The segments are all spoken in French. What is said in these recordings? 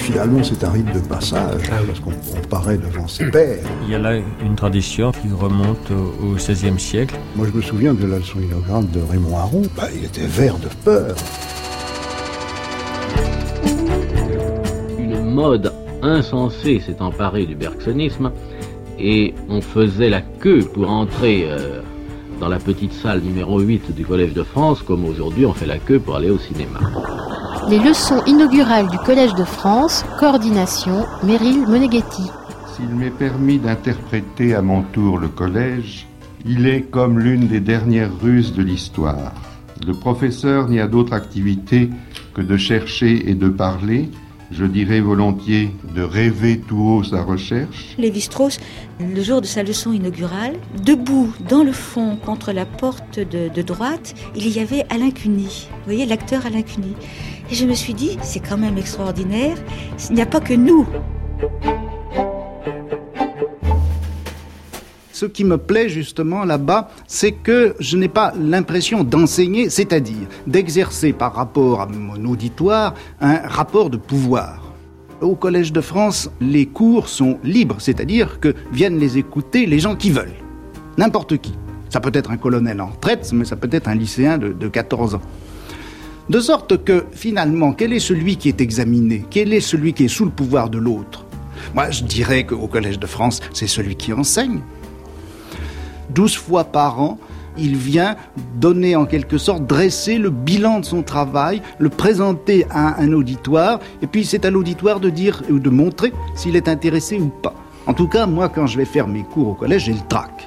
finalement, c'est un rite de passage, parce qu'on paraît devant ses pairs. Il y a là une tradition qui remonte au XVIe siècle. Moi, je me souviens de la leçon inaugurale de Raymond Aron. Il était vert de peur. Une mode insensée s'est emparée du bergsonisme et on faisait la queue pour entrer dans la petite salle numéro 8 du Collège de France, comme aujourd'hui on fait la queue pour aller au cinéma. Les leçons inaugurales du Collège de France, coordination, Meryl Moneghetti. S'il m'est permis d'interpréter à mon tour le collège, il est comme l'une des dernières ruses de l'histoire. Le professeur n'y a d'autre activité que de chercher et de parler, je dirais volontiers de rêver tout haut sa recherche. Lévi-Strauss, le jour de sa leçon inaugurale, debout dans le fond contre la porte de droite, il y avait Alain Cuny. Vous voyez, l'acteur Alain Cuny. Et je me suis dit, c'est quand même extraordinaire, il n'y a pas que nous. Ce qui me plaît justement là-bas, c'est que je n'ai pas l'impression d'enseigner, c'est-à-dire d'exercer par rapport à mon auditoire un rapport de pouvoir. Au Collège de France, les cours sont libres, c'est-à-dire que viennent les écouter les gens qui veulent. N'importe qui. Ça peut être un colonel en retraite, mais ça peut être un lycéen de 14 ans. De sorte que, finalement, quel est celui qui est examiné ? Quel est celui qui est sous le pouvoir de l'autre ? Moi, je dirais qu'au Collège de France, c'est celui qui enseigne. 12 fois par an, il vient donner en quelque sorte, dresser le bilan de son travail, le présenter à un auditoire, et puis c'est à l'auditoire de dire ou de montrer s'il est intéressé ou pas. En tout cas, moi, quand je vais faire mes cours au collège, j'ai le trac.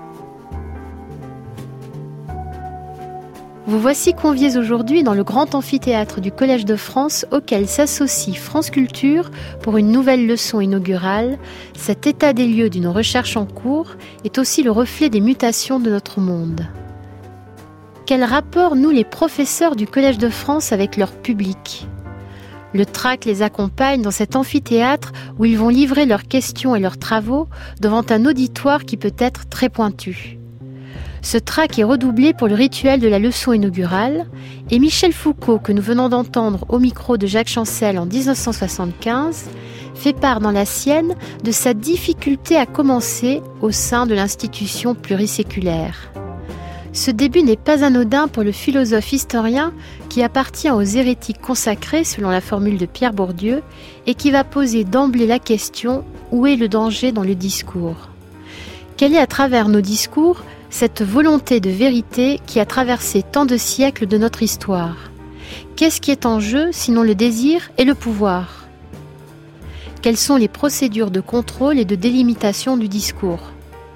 Vous voici conviés aujourd'hui dans le grand amphithéâtre du Collège de France auquel s'associe France Culture pour une nouvelle leçon inaugurale. Cet état des lieux d'une recherche en cours est aussi le reflet des mutations de notre monde. Quel rapport nouent les professeurs du Collège de France avec leur public ? Le trac les accompagne dans cet amphithéâtre où ils vont livrer leurs questions et leurs travaux devant un auditoire qui peut être très pointu. Ce trac est redoublé pour le rituel de la leçon inaugurale et Michel Foucault, que nous venons d'entendre au micro de Jacques Chancel en 1975, fait part dans la sienne de sa difficulté à commencer au sein de l'institution pluriséculaire. Ce début n'est pas anodin pour le philosophe historien qui appartient aux hérétiques consacrés selon la formule de Pierre Bourdieu et qui va poser d'emblée la question « Où est le danger dans le discours ?» Quelle est à travers nos discours cette volonté de vérité qui a traversé tant de siècles de notre histoire? Qu'est-ce qui est en jeu sinon le désir et le pouvoir? Quelles sont les procédures de contrôle et de délimitation du discours?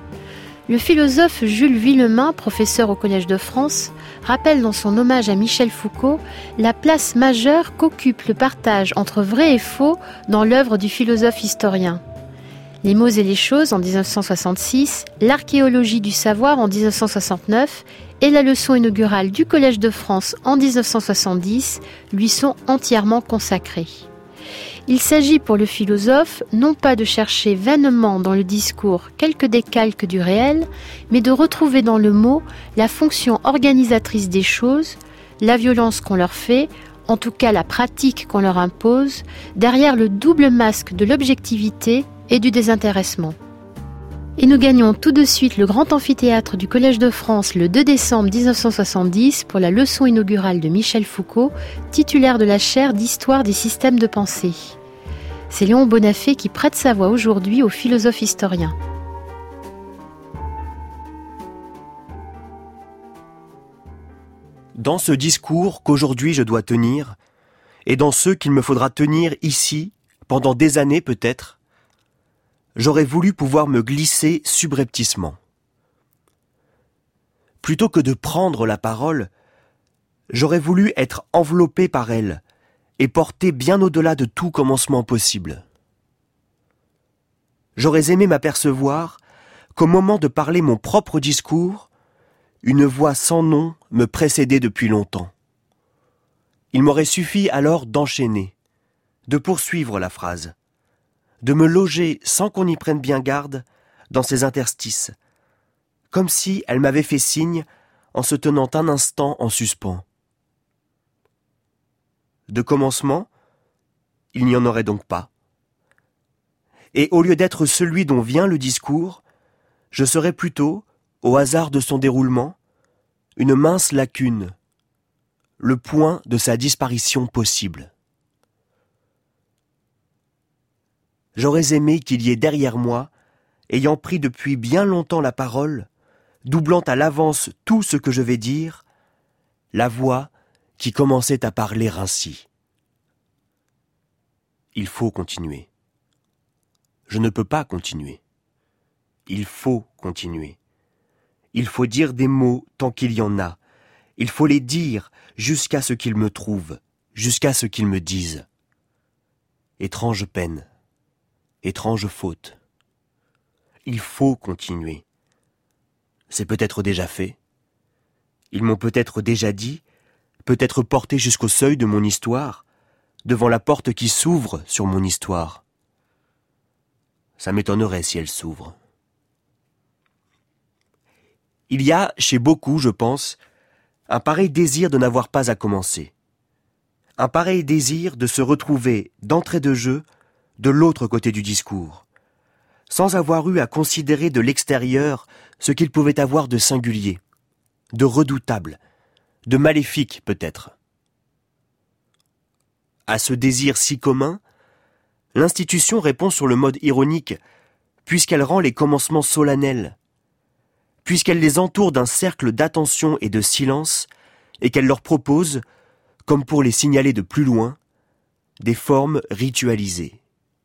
Le philosophe Jules Villemain, professeur au Collège de France, rappelle dans son hommage à Michel Foucault la place majeure qu'occupe le partage entre vrai et faux dans l'œuvre du philosophe historien. Les mots et les choses en 1966, l'archéologie du savoir en 1969 et la leçon inaugurale du Collège de France en 1970 lui sont entièrement consacrés. Il s'agit pour le philosophe non pas de chercher vainement dans le discours quelques décalques du réel, mais de retrouver dans le mot la fonction organisatrice des choses, la violence qu'on leur fait, en tout cas la pratique qu'on leur impose, derrière le double masque de l'objectivité et du désintéressement. Et nous gagnons tout de suite le grand amphithéâtre du Collège de France le 2 décembre 1970 pour la leçon inaugurale de Michel Foucault, titulaire de la chaire d'histoire des systèmes de pensée. C'est Léon Bonafé qui prête sa voix aujourd'hui au philosophe historien. Dans ce discours qu'aujourd'hui je dois tenir, et dans ceux qu'il me faudra tenir ici, pendant des années peut-être, j'aurais voulu pouvoir me glisser subrepticement. Plutôt que de prendre la parole, j'aurais voulu être enveloppé par elle et porté bien au-delà de tout commencement possible. J'aurais aimé m'apercevoir qu'au moment de parler mon propre discours, une voix sans nom me précédait depuis longtemps. Il m'aurait suffi alors d'enchaîner, de poursuivre la phrase, de me loger sans qu'on y prenne bien garde dans ces interstices, comme si elle m'avait fait signe en se tenant un instant en suspens. De commencement, il n'y en aurait donc pas. Et au lieu d'être celui dont vient le discours, je serais plutôt, au hasard de son déroulement, une mince lacune, le point de sa disparition possible. J'aurais aimé qu'il y ait derrière moi, ayant pris depuis bien longtemps la parole, doublant à l'avance tout ce que je vais dire, la voix qui commençait à parler ainsi. Il faut continuer. Je ne peux pas continuer. Il faut continuer. Il faut dire des mots tant qu'il y en a. Il faut les dire jusqu'à ce qu'ils me trouvent, jusqu'à ce qu'ils me disent. Étrange peine, étrange faute. Il faut continuer. C'est peut-être déjà fait. Ils m'ont peut-être déjà dit, peut-être porté jusqu'au seuil de mon histoire, devant la porte qui s'ouvre sur mon histoire. Ça m'étonnerait si elle s'ouvre. Il y a, chez beaucoup, je pense, un pareil désir de n'avoir pas à commencer. Un pareil désir de se retrouver, d'entrée de jeu, de l'autre côté du discours, sans avoir eu à considérer de l'extérieur ce qu'il pouvait avoir de singulier, de redoutable, de maléfique peut-être. À ce désir si commun, l'institution répond sur le mode ironique, puisqu'elle rend les commencements solennels, puisqu'elle les entoure d'un cercle d'attention et de silence, et qu'elle leur propose, comme pour les signaler de plus loin, des formes ritualisées.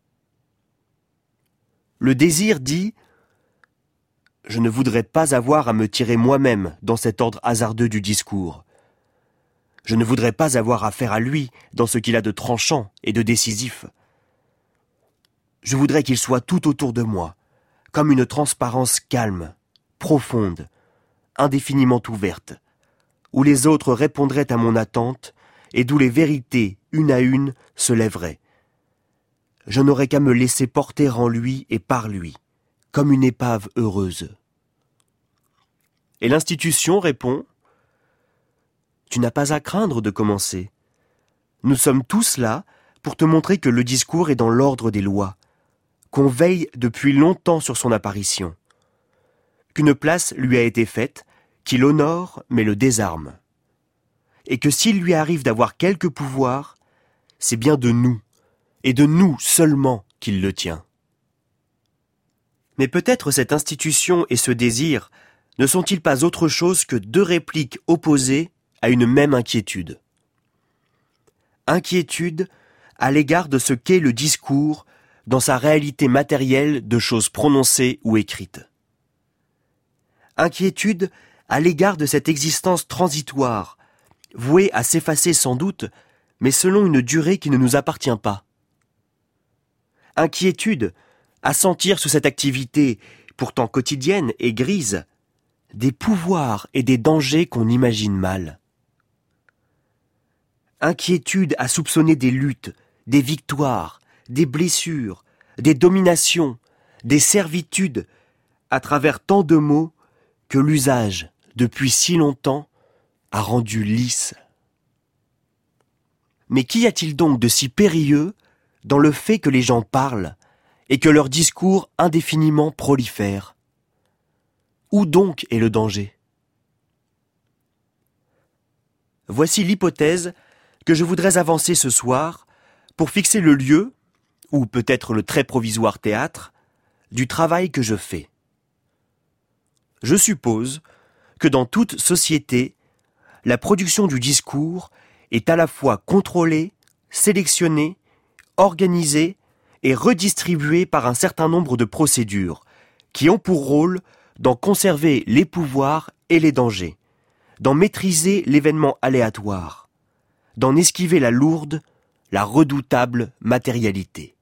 Le désir dit « Je ne voudrais pas avoir à me tirer moi-même dans cet ordre hasardeux du discours. Je ne voudrais pas avoir affaire à lui dans ce qu'il a de tranchant et de décisif. Je voudrais qu'il soit tout autour de moi, comme une transparence calme, profonde, indéfiniment ouverte, où les autres répondraient à mon attente et d'où les vérités, une à une, se lèveraient. Je n'aurais qu'à me laisser porter en lui et par lui, comme une épave heureuse. » Et l'institution répond « Tu n'as pas à craindre de commencer. Nous sommes tous là pour te montrer que le discours est dans l'ordre des lois, qu'on veille depuis longtemps sur son apparition, qu'une place lui a été faite, qui l'honore mais le désarme, et que s'il lui arrive d'avoir quelque pouvoir, c'est bien de nous, et de nous seulement qu'il le tient. Mais peut-être cette institution et ce désir ne sont-ils pas autre chose que deux répliques opposées à une même inquiétude. Inquiétude à l'égard de ce qu'est le discours dans sa réalité matérielle de choses prononcées ou écrites. Inquiétude à l'égard de cette existence transitoire, vouée à s'effacer sans doute, mais selon une durée qui ne nous appartient pas. Inquiétude à sentir sous cette activité, pourtant quotidienne et grise, des pouvoirs et des dangers qu'on imagine mal. Inquiétude à soupçonner des luttes, des victoires, des blessures, des dominations, des servitudes, à travers tant de mots que l'usage, depuis si longtemps, a rendu lisses. Mais qu'y a-t-il donc de si périlleux dans le fait que les gens parlent et que leur discours indéfiniment prolifère? Où donc est le danger? Voici l'hypothèse que je voudrais avancer ce soir pour fixer le lieu, ou peut-être le très provisoire théâtre, du travail que je fais. Je suppose que dans toute société, la production du discours est à la fois contrôlée, sélectionnée, organisée et redistribuée par un certain nombre de procédures qui ont pour rôle d'en conserver les pouvoirs et les dangers, d'en maîtriser l'événement aléatoire, d'en esquiver la lourde, la redoutable matérialité.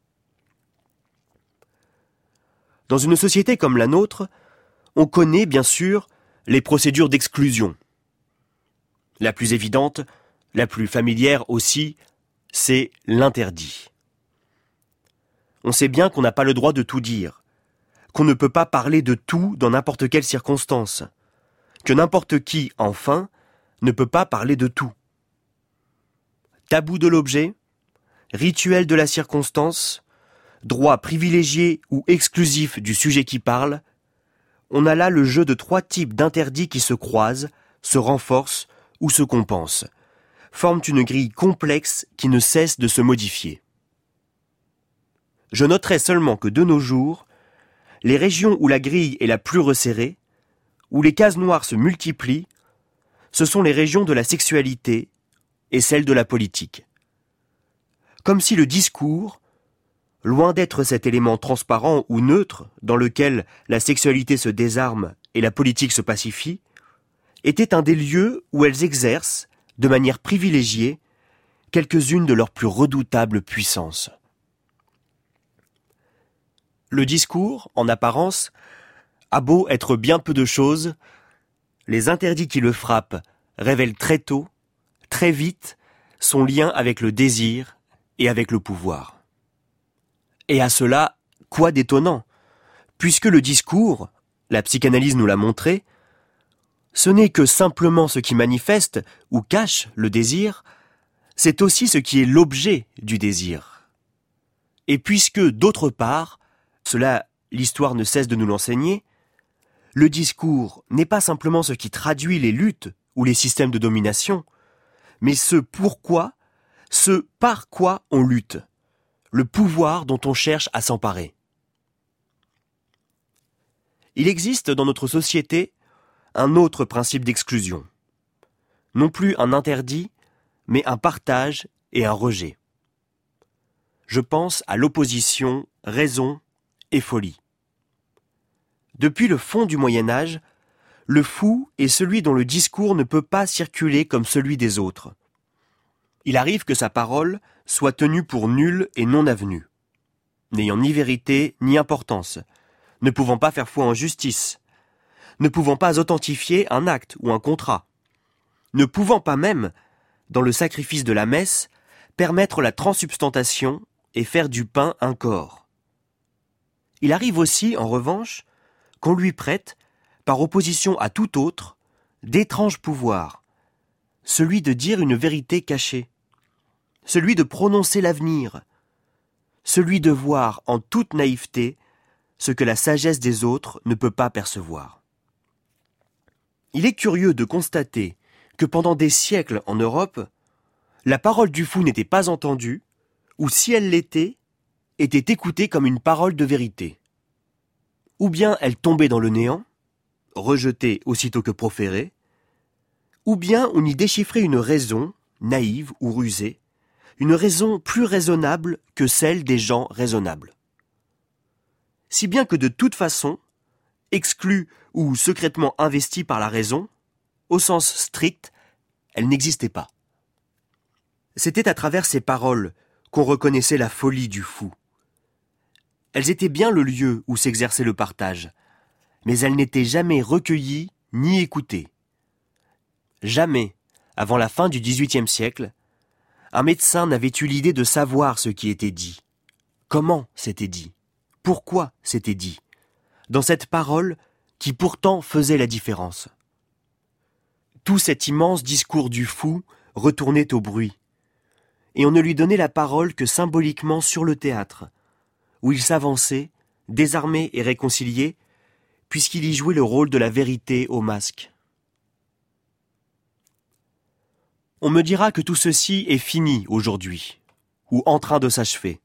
Dans une société comme la nôtre, on connaît bien sûr les procédures d'exclusion. La plus évidente, la plus familière aussi, c'est l'interdit. On sait bien qu'on n'a pas le droit de tout dire, qu'on ne peut pas parler de tout dans n'importe quelle circonstance, que n'importe qui, enfin, ne peut pas parler de tout. Tabou de l'objet, rituel de la circonstance, droit privilégié ou exclusif du sujet qui parle, on a là le jeu de 3 types d'interdits qui se croisent, se renforcent ou se compensent, forment une grille complexe qui ne cesse de se modifier. Je noterai seulement que de nos jours, les régions où la grille est la plus resserrée, où les cases noires se multiplient, ce sont les régions de la sexualité et celles de la politique. Comme si le discours, loin d'être cet élément transparent ou neutre dans lequel la sexualité se désarme et la politique se pacifie, était un des lieux où elles exercent, de manière privilégiée, quelques-unes de leurs plus redoutables puissances. Le discours, en apparence, a beau être bien peu de choses, les interdits qui le frappent révèlent très tôt, très vite, son lien avec le désir et avec le pouvoir. Et à cela, quoi d'étonnant, puisque le discours, la psychanalyse nous l'a montré, ce n'est que simplement ce qui manifeste ou cache le désir, c'est aussi ce qui est l'objet du désir. Et puisque, d'autre part, cela, l'histoire ne cesse de nous l'enseigner, le discours n'est pas simplement ce qui traduit les luttes ou les systèmes de domination, mais ce pourquoi, ce par quoi on lutte, le pouvoir dont on cherche à s'emparer. Il existe dans notre société un autre principe d'exclusion. Non plus un interdit, mais un partage et un rejet. Je pense à l'opposition raison et folie. Depuis le fond du Moyen-Âge, le fou est celui dont le discours ne peut pas circuler comme celui des autres. Il arrive que sa parole soit tenue pour nulle et non avenue, n'ayant ni vérité ni importance, ne pouvant pas faire foi en justice, ne pouvant pas authentifier un acte ou un contrat, ne pouvant pas même, dans le sacrifice de la messe, permettre la transsubstantation et faire du pain un corps. Il arrive aussi, en revanche, qu'on lui prête, par opposition à tout autre, d'étranges pouvoirs, celui de dire une vérité cachée, celui de prononcer l'avenir, celui de voir en toute naïveté ce que la sagesse des autres ne peut pas percevoir. Il est curieux de constater que pendant des siècles en Europe, la parole du fou n'était pas entendue, ou si elle l'était, était écoutée comme une parole de vérité. Ou bien elle tombait dans le néant, rejetée aussitôt que proférée, ou bien on y déchiffrait une raison, naïve ou rusée, une raison plus raisonnable que celle des gens raisonnables. Si bien que de toute façon, exclue ou secrètement investie par la raison, au sens strict, elle n'existait pas. C'était à travers ces paroles qu'on reconnaissait la folie du fou. Elles étaient bien le lieu où s'exerçait le partage, mais elles n'étaient jamais recueillies ni écoutées. Jamais, avant la fin du XVIIIe siècle, un médecin n'avait eu l'idée de savoir ce qui était dit, comment c'était dit, pourquoi c'était dit, dans cette parole qui pourtant faisait la différence. Tout cet immense discours du fou retournait au bruit, et on ne lui donnait la parole que symboliquement sur le théâtre, où il s'avançait, désarmé et réconcilié, puisqu'il y jouait le rôle de la vérité au masque. On me dira que tout ceci est fini aujourd'hui, ou en train de s'achever.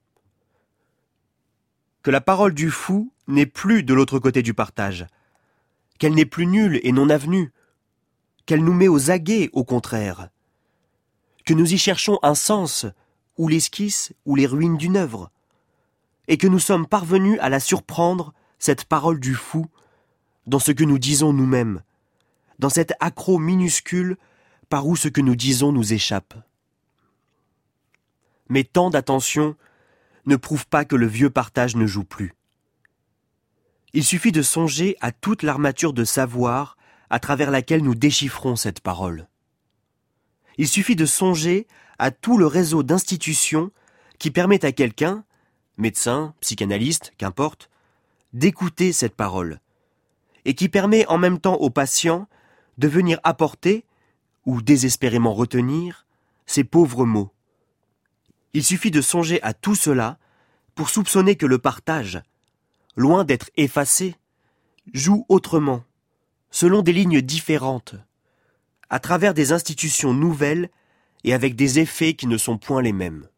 Que la parole du fou n'est plus de l'autre côté du partage, qu'elle n'est plus nulle et non avenue, qu'elle nous met aux aguets au contraire, que nous y cherchons un sens, ou l'esquisse, ou les ruines d'une œuvre, et que nous sommes parvenus à la surprendre, cette parole du fou, dans ce que nous disons nous-mêmes, dans cet accroc minuscule par où ce que nous disons nous échappe. Mais tant d'attention ne prouve pas que le vieux partage ne joue plus. Il suffit de songer à toute l'armature de savoir à travers laquelle nous déchiffrons cette parole. Il suffit de songer à tout le réseau d'institutions qui permettent à quelqu'un, médecin, psychanalyste, qu'importe, d'écouter cette parole, et qui permet en même temps au patient de venir apporter, ou désespérément retenir, ces pauvres mots. Il suffit de songer à tout cela pour soupçonner que le partage, loin d'être effacé, joue autrement, selon des lignes différentes, à travers des institutions nouvelles et avec des effets qui ne sont point les mêmes.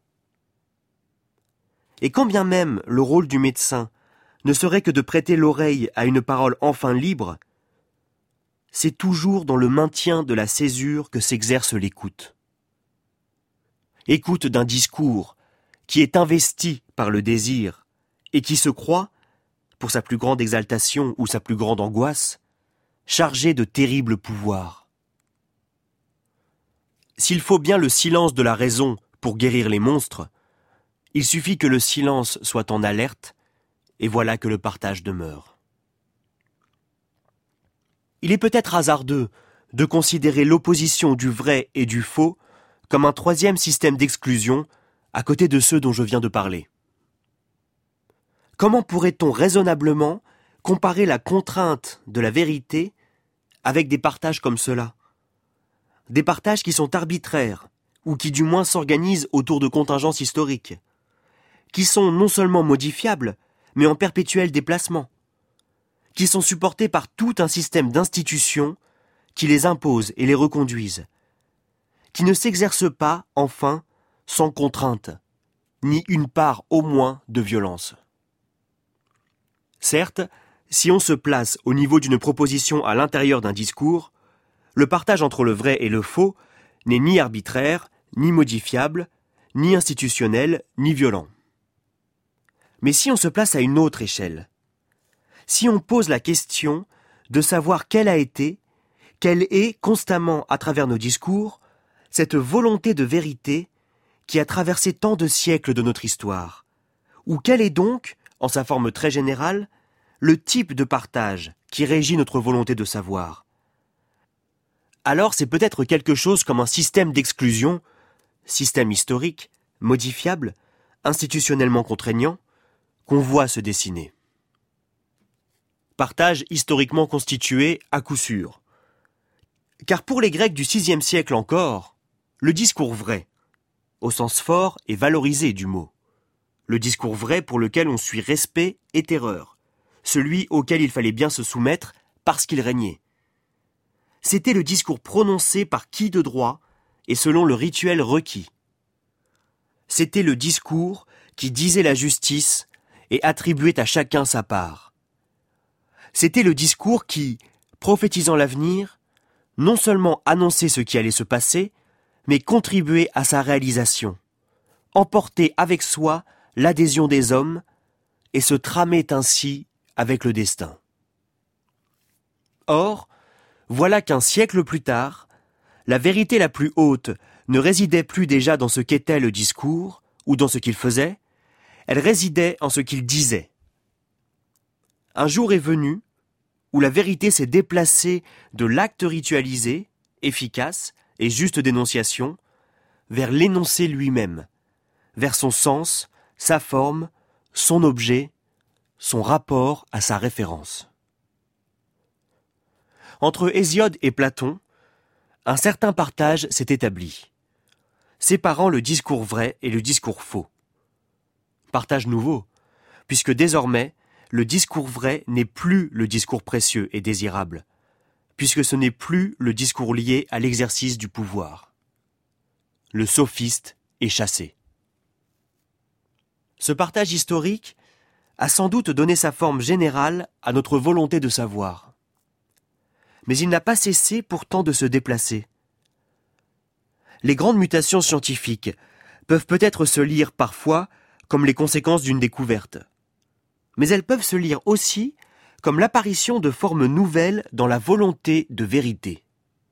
Et quand bien même le rôle du médecin ne serait que de prêter l'oreille à une parole enfin libre, c'est toujours dans le maintien de la césure que s'exerce l'écoute. Écoute d'un discours qui est investi par le désir et qui se croit, pour sa plus grande exaltation ou sa plus grande angoisse, chargé de terribles pouvoirs. S'il faut bien le silence de la raison pour guérir les monstres, il suffit que le silence soit en alerte, et voilà que le partage demeure. Il est peut-être hasardeux de considérer l'opposition du vrai et du faux comme un troisième système d'exclusion à côté de ceux dont je viens de parler. Comment pourrait-on raisonnablement comparer la contrainte de la vérité avec des partages comme cela ? Des partages qui sont arbitraires, ou qui du moins s'organisent autour de contingences historiques, qui sont non seulement modifiables, mais en perpétuel déplacement, qui sont supportés par tout un système d'institutions qui les imposent et les reconduisent, qui ne s'exercent pas, enfin, sans contrainte, ni une part au moins de violence. Certes, si on se place au niveau d'une proposition à l'intérieur d'un discours, le partage entre le vrai et le faux n'est ni arbitraire, ni modifiable, ni institutionnel, ni violent. Mais si on se place à une autre échelle, si on pose la question de savoir quelle est constamment à travers nos discours, cette volonté de vérité qui a traversé tant de siècles de notre histoire, ou quel est donc, en sa forme très générale, le type de partage qui régit notre volonté de savoir. Alors c'est peut-être quelque chose comme un système d'exclusion, système historique, modifiable, institutionnellement contraignant, qu'on voit se dessiner. Partage historiquement constitué à coup sûr. Car pour les Grecs du VIe siècle encore, le discours vrai, au sens fort et valorisé du mot, le discours vrai pour lequel on suit respect et terreur, celui auquel il fallait bien se soumettre parce qu'il régnait. C'était le discours prononcé par qui de droit et selon le rituel requis. C'était le discours qui disait la justice et attribuait à chacun sa part. C'était le discours qui, prophétisant l'avenir, non seulement annonçait ce qui allait se passer, mais contribuait à sa réalisation, emportait avec soi l'adhésion des hommes et se tramait ainsi avec le destin. Or, voilà qu'un siècle plus tard, la vérité la plus haute ne résidait plus déjà dans ce qu'était le discours ou dans ce qu'il faisait, elle résidait en ce qu'il disait. Un jour est venu où la vérité s'est déplacée de l'acte ritualisé, efficace et juste d'énonciation, vers l'énoncé lui-même, vers son sens, sa forme, son objet, son rapport à sa référence. Entre Hésiode et Platon, un certain partage s'est établi, séparant le discours vrai et le discours faux. Partage nouveau, puisque désormais, le discours vrai n'est plus le discours précieux et désirable, puisque ce n'est plus le discours lié à l'exercice du pouvoir. Le sophiste est chassé. Ce partage historique a sans doute donné sa forme générale à notre volonté de savoir. Mais il n'a pas cessé pourtant de se déplacer. Les grandes mutations scientifiques peuvent peut-être se lire parfois comme les conséquences d'une découverte. Mais elles peuvent se lire aussi comme l'apparition de formes nouvelles dans la volonté de vérité.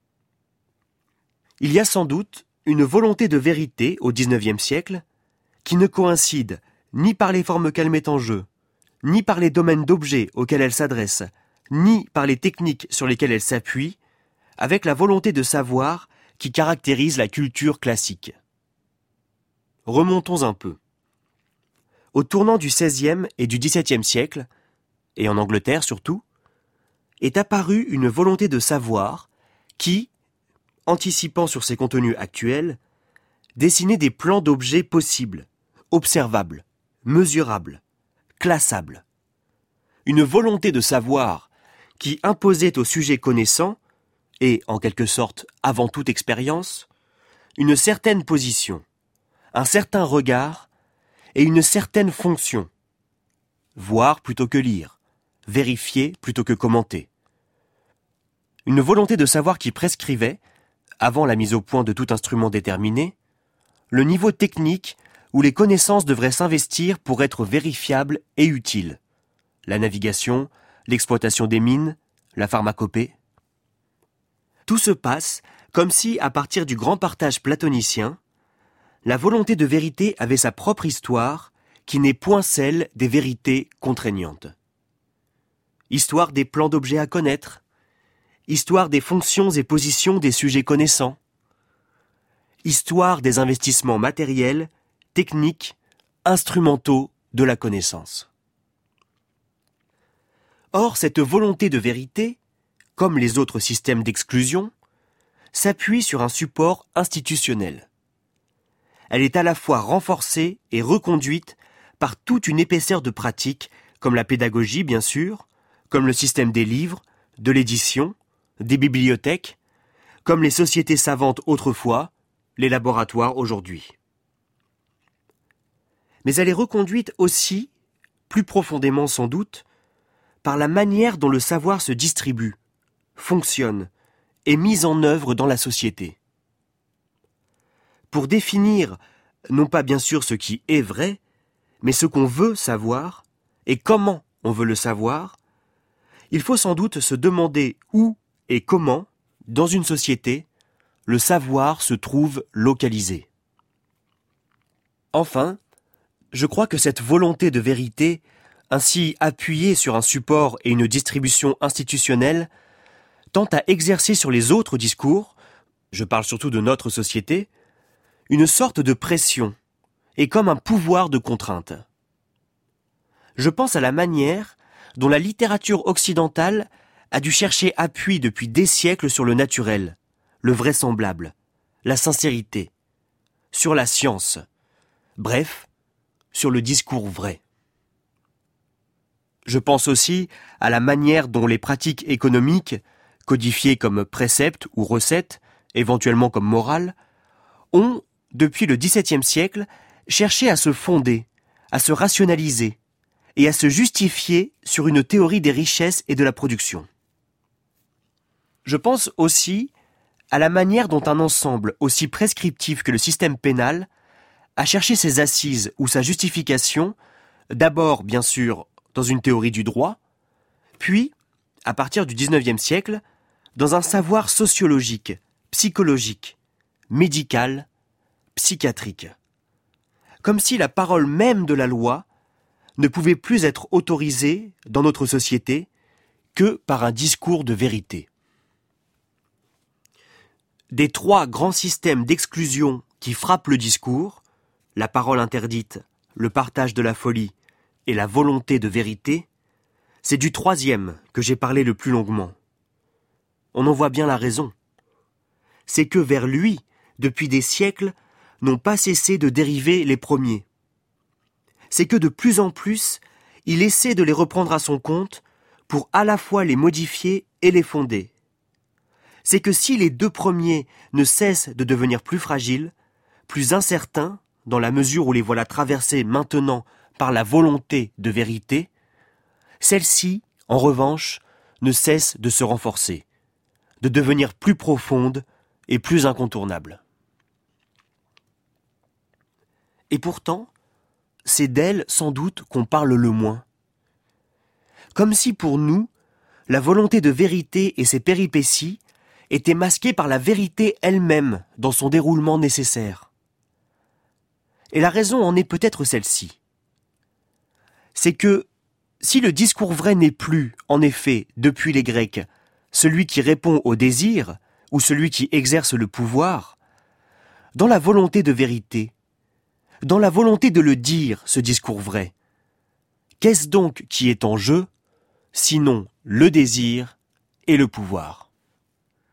Il y a sans doute une volonté de vérité au XIXe siècle qui ne coïncide ni par les formes qu'elle met en jeu, ni par les domaines d'objets auxquels elle s'adresse, ni par les techniques sur lesquelles elle s'appuie, avec la volonté de savoir qui caractérise la culture classique. Remontons un peu. Au tournant du XVIe et du XVIIe siècle, et en Angleterre surtout, est apparue une volonté de savoir qui, anticipant sur ses contenus actuels, dessiner des plans d'objets possibles, observables, mesurables, classables. Une volonté de savoir qui imposait au sujet connaissant, et en quelque sorte avant toute expérience, une certaine position, un certain regard et une certaine fonction. Voir plutôt que lire, vérifier plutôt que commenter. Une volonté de savoir qui prescrivait, avant la mise au point de tout instrument déterminé, le niveau technique où les connaissances devraient s'investir pour être vérifiables et utiles. La navigation, l'exploitation des mines, la pharmacopée. Tout se passe comme si, à partir du grand partage platonicien, la volonté de vérité avait sa propre histoire qui n'est point celle des vérités contraignantes. Histoire des plans d'objets à connaître, histoire des fonctions et positions des sujets connaissants, histoire des investissements matériels, techniques, instrumentaux de la connaissance. Or, cette volonté de vérité, comme les autres systèmes d'exclusion, s'appuie sur un support institutionnel. Elle est à la fois renforcée et reconduite par toute une épaisseur de pratiques, comme la pédagogie bien sûr, comme le système des livres, de l'édition, des bibliothèques, comme les sociétés savantes autrefois, les laboratoires aujourd'hui. Mais elle est reconduite aussi, plus profondément sans doute, par la manière dont le savoir se distribue, fonctionne, est mis en œuvre dans la société. Pour définir, non pas bien sûr ce qui est vrai, mais ce qu'on veut savoir, et comment on veut le savoir, il faut sans doute se demander où et comment, dans une société, le savoir se trouve localisé. Enfin, je crois que cette volonté de vérité, ainsi appuyée sur un support et une distribution institutionnelle, tend à exercer sur les autres discours, je parle surtout de notre société, une sorte de pression, et comme un pouvoir de contrainte. Je pense à la manière dont la littérature occidentale a dû chercher appui depuis des siècles sur le naturel, le vraisemblable, la sincérité, sur la science, bref, sur le discours vrai. Je pense aussi à la manière dont les pratiques économiques, codifiées comme préceptes ou recettes, éventuellement comme morales, ont, depuis le XVIIe siècle, cherché à se fonder, à se rationaliser et à se justifier sur une théorie des richesses et de la production. Je pense aussi à la manière dont un ensemble aussi prescriptif que le système pénal a cherché ses assises ou sa justification, d'abord, bien sûr, dans une théorie du droit, puis, à partir du XIXe siècle, dans un savoir sociologique, psychologique, médical, psychiatrique. Comme si la parole même de la loi ne pouvait plus être autorisée dans notre société que par un discours de vérité. Des trois grands systèmes d'exclusion qui frappent le discours, la parole interdite, le partage de la folie et la volonté de vérité, c'est du troisième que j'ai parlé le plus longuement. On en voit bien la raison. C'est que vers lui, depuis des siècles, n'ont pas cessé de dériver les premiers. C'est que de plus en plus, il essaie de les reprendre à son compte pour à la fois les modifier et les fonder. C'est que si les deux premiers ne cessent de devenir plus fragiles, plus incertains, dans la mesure où les voilà traversés maintenant par la volonté de vérité, celle-ci, en revanche, ne cesse de se renforcer, de devenir plus profonde et plus incontournable. Et pourtant, c'est d'elle, sans doute, qu'on parle le moins. Comme si pour nous, la volonté de vérité et ses péripéties étaient masquées par la vérité elle-même dans son déroulement nécessaire. Et la raison en est peut-être celle-ci. C'est que, si le discours vrai n'est plus, en effet, depuis les Grecs, celui qui répond au désir ou celui qui exerce le pouvoir, dans la volonté de vérité, dans la volonté de le dire, ce discours vrai, qu'est-ce donc qui est en jeu, sinon le désir et le pouvoir ?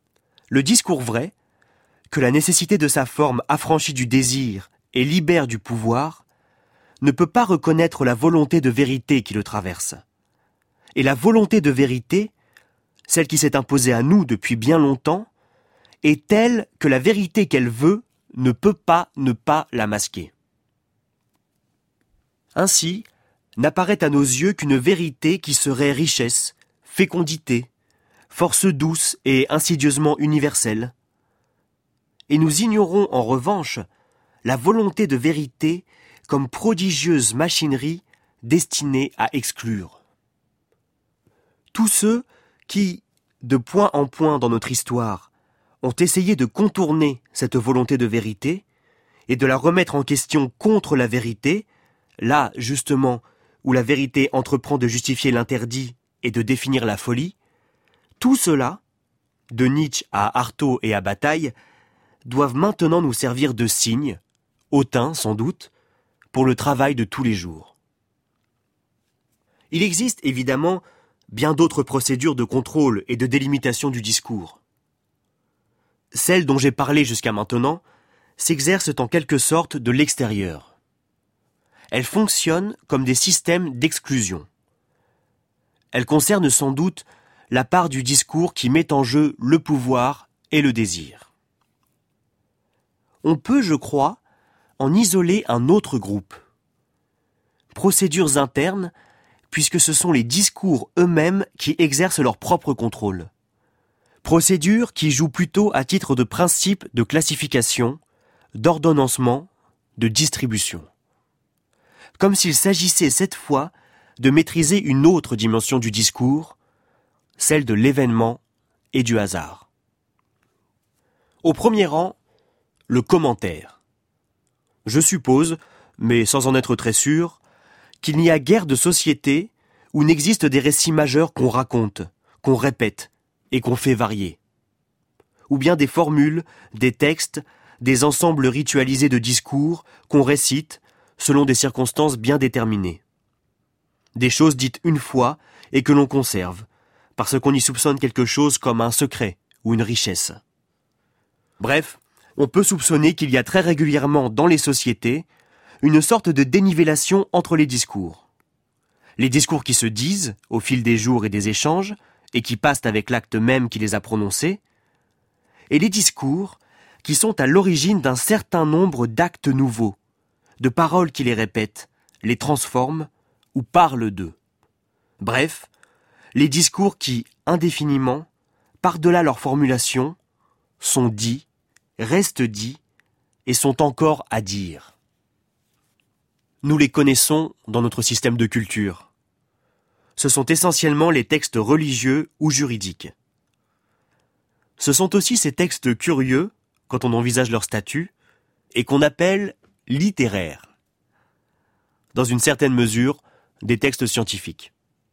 Le discours vrai, que la nécessité de sa forme affranchit du désir et libère du pouvoir, ne peut pas reconnaître la volonté de vérité qui le traverse. Et la volonté de vérité, celle qui s'est imposée à nous depuis bien longtemps, est telle que la vérité qu'elle veut ne peut pas ne pas la masquer. Ainsi, n'apparaît à nos yeux qu'une vérité qui serait richesse, fécondité, force douce et insidieusement universelle. Et nous ignorons en revanche la volonté de vérité comme prodigieuse machinerie destinée à exclure. Tous ceux qui, de point en point dans notre histoire, ont essayé de contourner cette volonté de vérité et de la remettre en question contre la vérité, là, justement, où la vérité entreprend de justifier l'interdit et de définir la folie, tout cela, de Nietzsche à Artaud et à Bataille, doivent maintenant nous servir de signes, hautains sans doute, pour le travail de tous les jours. Il existe évidemment bien d'autres procédures de contrôle et de délimitation du discours. Celles dont j'ai parlé jusqu'à maintenant s'exercent en quelque sorte de l'extérieur. Elles fonctionnent comme des systèmes d'exclusion. Elles concernent sans doute la part du discours qui met en jeu le pouvoir et le désir. On peut, je crois, en isoler un autre groupe. Procédures internes, puisque ce sont les discours eux-mêmes qui exercent leur propre contrôle. Procédures qui jouent plutôt à titre de principe de classification, d'ordonnancement, de distribution. Comme s'il s'agissait cette fois de maîtriser une autre dimension du discours, celle de l'événement et du hasard. Au premier rang, le commentaire. Je suppose, mais sans en être très sûr, qu'il n'y a guère de société où n'existent des récits majeurs qu'on raconte, qu'on répète et qu'on fait varier. Ou bien des formules, des textes, des ensembles ritualisés de discours qu'on récite selon des circonstances bien déterminées. Des choses dites une fois et que l'on conserve, parce qu'on y soupçonne quelque chose comme un secret ou une richesse. Bref, on peut soupçonner qu'il y a très régulièrement dans les sociétés une sorte de dénivellation entre les discours. Les discours qui se disent au fil des jours et des échanges, et qui passent avec l'acte même qui les a prononcés, et les discours qui sont à l'origine d'un certain nombre d'actes nouveaux, de paroles qui les répètent, les transforment ou parlent d'eux. Bref, les discours qui, indéfiniment, par-delà leur formulation, sont dits, restent dits et sont encore à dire. Nous les connaissons dans notre système de culture. Ce sont essentiellement les textes religieux ou juridiques. Ce sont aussi ces textes curieux, quand on envisage leur statut, et qu'on appelle littéraires. Dans une certaine mesure, des textes scientifiques.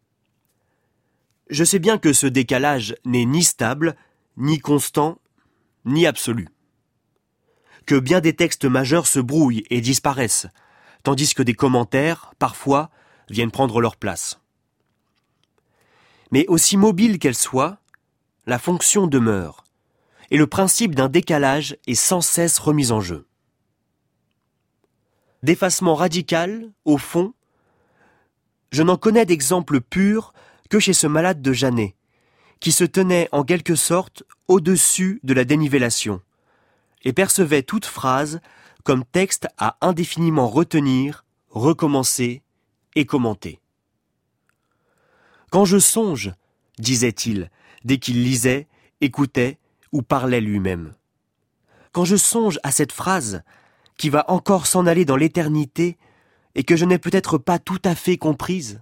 Je sais bien que ce décalage n'est ni stable, ni constant, ni absolu. Que bien des textes majeurs se brouillent et disparaissent, tandis que des commentaires, parfois, viennent prendre leur place. Mais aussi mobile qu'elle soit, la fonction demeure, et le principe d'un décalage est sans cesse remis en jeu. D'effacement radical, au fond, je n'en connais d'exemple pur que chez ce malade de Janet, qui se tenait en quelque sorte au-dessus de la dénivellation, et percevait toute phrase comme texte à indéfiniment retenir, recommencer et commenter. Quand je songe, disait-il, dès qu'il lisait, écoutait ou parlait lui-même. Quand je songe à cette phrase qui va encore s'en aller dans l'éternité et que je n'ai peut-être pas tout à fait comprise.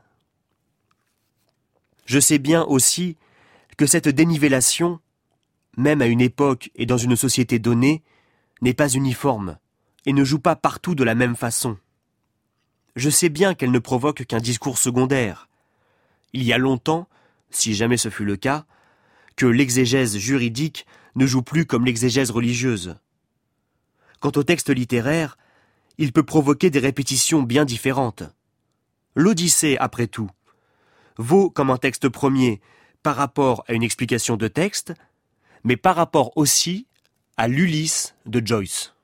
Je sais bien aussi que cette dénivellation, même à une époque et dans une société donnée, n'est pas uniforme et ne joue pas partout de la même façon. Je sais bien qu'elle ne provoque qu'un discours secondaire. Il y a longtemps, si jamais ce fut le cas, que l'exégèse juridique ne joue plus comme l'exégèse religieuse. Quant au texte littéraire, il peut provoquer des répétitions bien différentes. L'Odyssée, après tout, vaut comme un texte premier par rapport à une explication de texte, mais par rapport aussi à l'Ulysse de Joyce.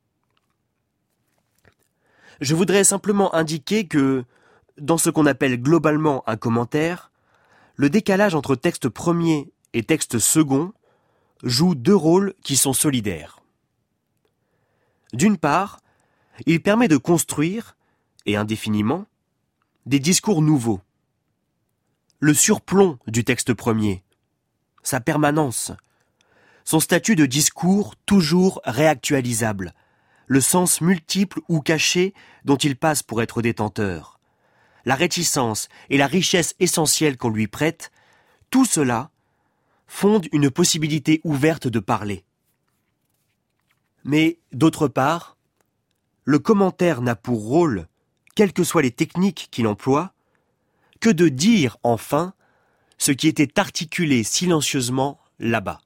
Je voudrais simplement indiquer que, dans ce qu'on appelle globalement un commentaire, le décalage entre texte premier et texte second joue deux rôles qui sont solidaires. D'une part, il permet de construire, et indéfiniment, des discours nouveaux. Le surplomb du texte premier, sa permanence, son statut de discours toujours réactualisable, le sens multiple ou caché dont il passe pour être détenteur, la réticence et la richesse essentielle qu'on lui prête, tout cela fonde une possibilité ouverte de parler. Mais, d'autre part, le commentaire n'a pour rôle, quelles que soient les techniques qu'il emploie, que de dire enfin ce qui était articulé silencieusement là-bas.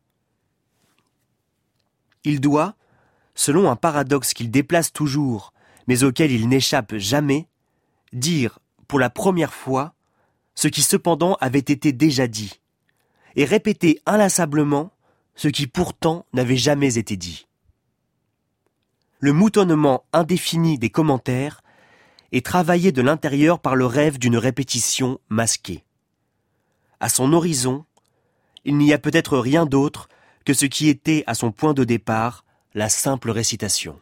Il doit, selon un paradoxe qu'il déplace toujours, mais auquel il n'échappe jamais, dire pour la première fois ce qui cependant avait été déjà dit, et répéter inlassablement ce qui pourtant n'avait jamais été dit. Le moutonnement indéfini des commentaires est travaillé de l'intérieur par le rêve d'une répétition masquée. À son horizon, il n'y a peut-être rien d'autre que ce qui était à son point de départ la simple récitation.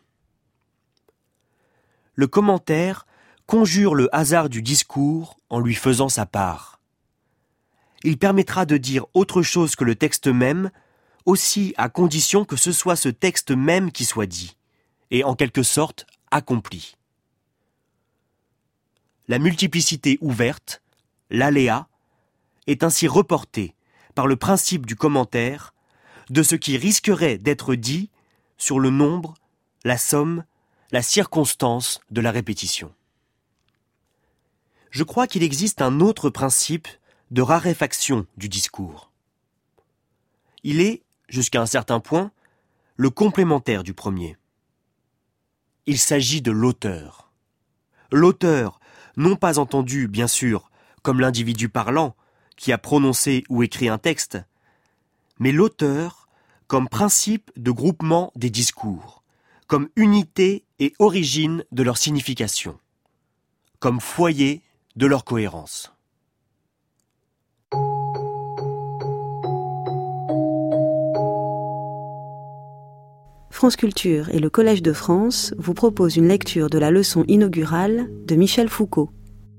Le commentaire conjure le hasard du discours en lui faisant sa part. Il permettra de dire autre chose que le texte même, aussi à condition que ce soit ce texte même qui soit dit, et en quelque sorte accompli. La multiplicité ouverte, l'aléa, est ainsi reportée par le principe du commentaire de ce qui risquerait d'être dit sur le nombre, la somme, la circonstance de la répétition. Je crois qu'il existe un autre principe de raréfaction du discours. Il est, jusqu'à un certain point, le complémentaire du premier. Il s'agit de l'auteur. L'auteur, non pas entendu, bien sûr, comme l'individu parlant, qui a prononcé ou écrit un texte, mais l'auteur comme principe de groupement des discours, comme unité et origine de leur signification, comme foyer de leur cohérence. France Culture et le Collège de France vous proposent une lecture de la leçon inaugurale de Michel Foucault.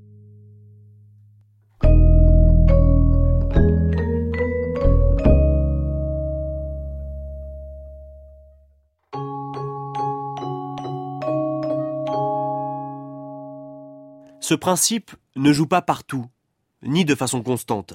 Ce principe ne joue pas partout, ni de façon constante.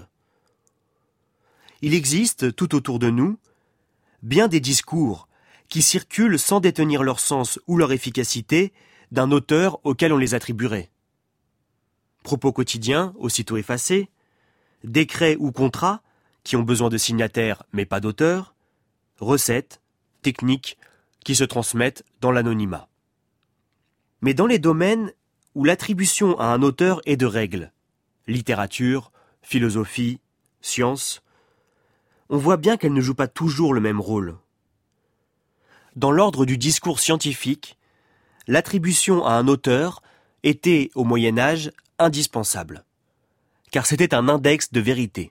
Il existe, tout autour de nous, bien des discours qui circulent sans détenir leur sens ou leur efficacité d'un auteur auquel on les attribuerait. Propos quotidiens, aussitôt effacés, décrets ou contrats qui ont besoin de signataires mais pas d'auteur, recettes, techniques qui se transmettent dans l'anonymat. Mais dans les domaines où l'attribution à un auteur est de règle, littérature, philosophie, science, on voit bien qu'elle ne joue pas toujours le même rôle. Dans l'ordre du discours scientifique, l'attribution à un auteur était, au Moyen-Âge, indispensable, car c'était un index de vérité.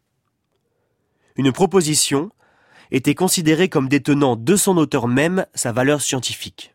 Une proposition était considérée comme détenant de son auteur même sa valeur scientifique.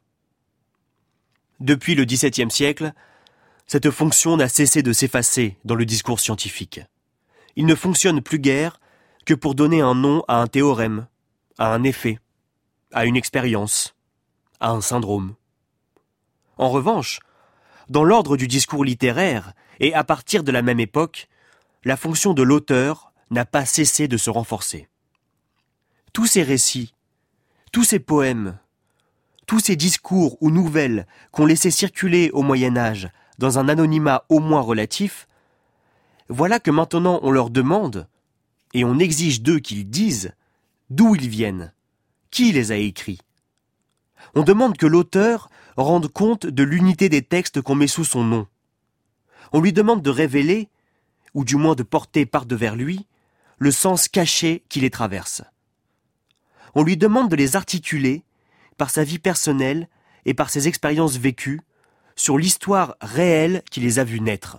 Depuis le XVIIe siècle, cette fonction n'a cessé de s'effacer dans le discours scientifique. Il ne fonctionne plus guère que pour donner un nom à un théorème, à un effet, à une expérience, à un syndrome. En revanche, dans l'ordre du discours littéraire, et à partir de la même époque, la fonction de l'auteur n'a pas cessé de se renforcer. Tous ces récits, tous ces poèmes, tous ces discours ou nouvelles qu'on laissait circuler au Moyen-Âge dans un anonymat au moins relatif, voilà que maintenant on leur demande, et on exige d'eux qu'ils disent, d'où ils viennent, qui les a écrits. On demande que l'auteur rende compte de l'unité des textes qu'on met sous son nom. On lui demande de révéler, ou du moins de porter par-devers lui, le sens caché qui les traverse. on lui demande de les articuler par sa vie personnelle et par ses expériences vécues sur l'histoire réelle qui les a vus naître.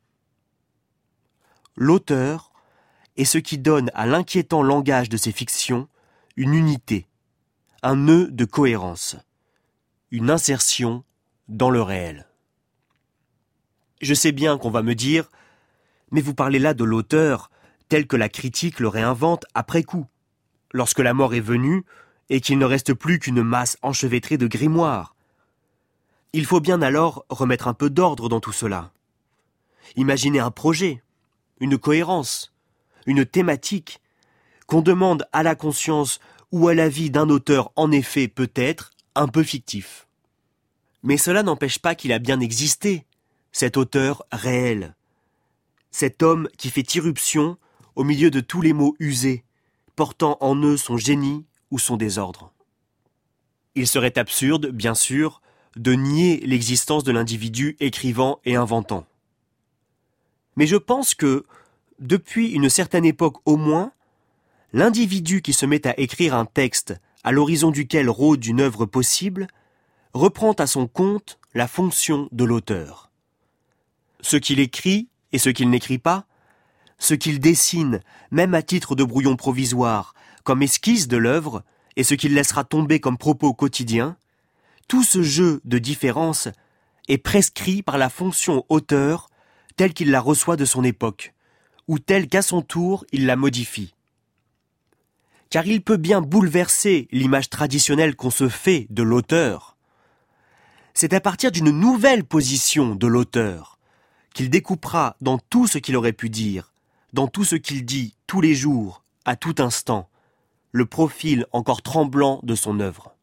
L'auteur est ce qui donne à l'inquiétant langage de ses fictions une unité, un nœud de cohérence, une insertion dans le réel. Je sais bien qu'on va me dire « Mais vous parlez là de l'auteur tel que la critique le réinvente après coup, lorsque la mort est venue et qu'il ne reste plus qu'une masse enchevêtrée de grimoires. Il faut bien alors remettre un peu d'ordre dans tout cela. Imaginez un projet, une cohérence, une thématique, qu'on demande à la conscience ou à la vie d'un auteur en effet peut-être un peu fictif. Mais cela n'empêche pas qu'il a bien existé, cet auteur réel, cet homme qui fait irruption au milieu de tous les mots usés, portant en eux son génie ou son désordre. Il serait absurde, bien sûr, de nier l'existence de l'individu écrivant et inventant. Mais je pense que, depuis une certaine époque au moins, l'individu qui se met à écrire un texte à l'horizon duquel rôde une œuvre possible reprend à son compte la fonction de l'auteur. Ce qu'il écrit et ce qu'il n'écrit pas, ce qu'il dessine, même à titre de brouillon provisoire, comme esquisse de l'œuvre, et ce qu'il laissera tomber comme propos quotidien, tout ce jeu de différence est prescrit par la fonction auteur telle qu'il la reçoit de son époque, ou telle qu'à son tour il la modifie. Car il peut bien bouleverser l'image traditionnelle qu'on se fait de l'auteur. C'est à partir d'une nouvelle position de l'auteur qu'il découpera dans tout ce qu'il aurait pu dire, dans tout ce qu'il dit tous les jours, à tout instant, le profil encore tremblant de son œuvre.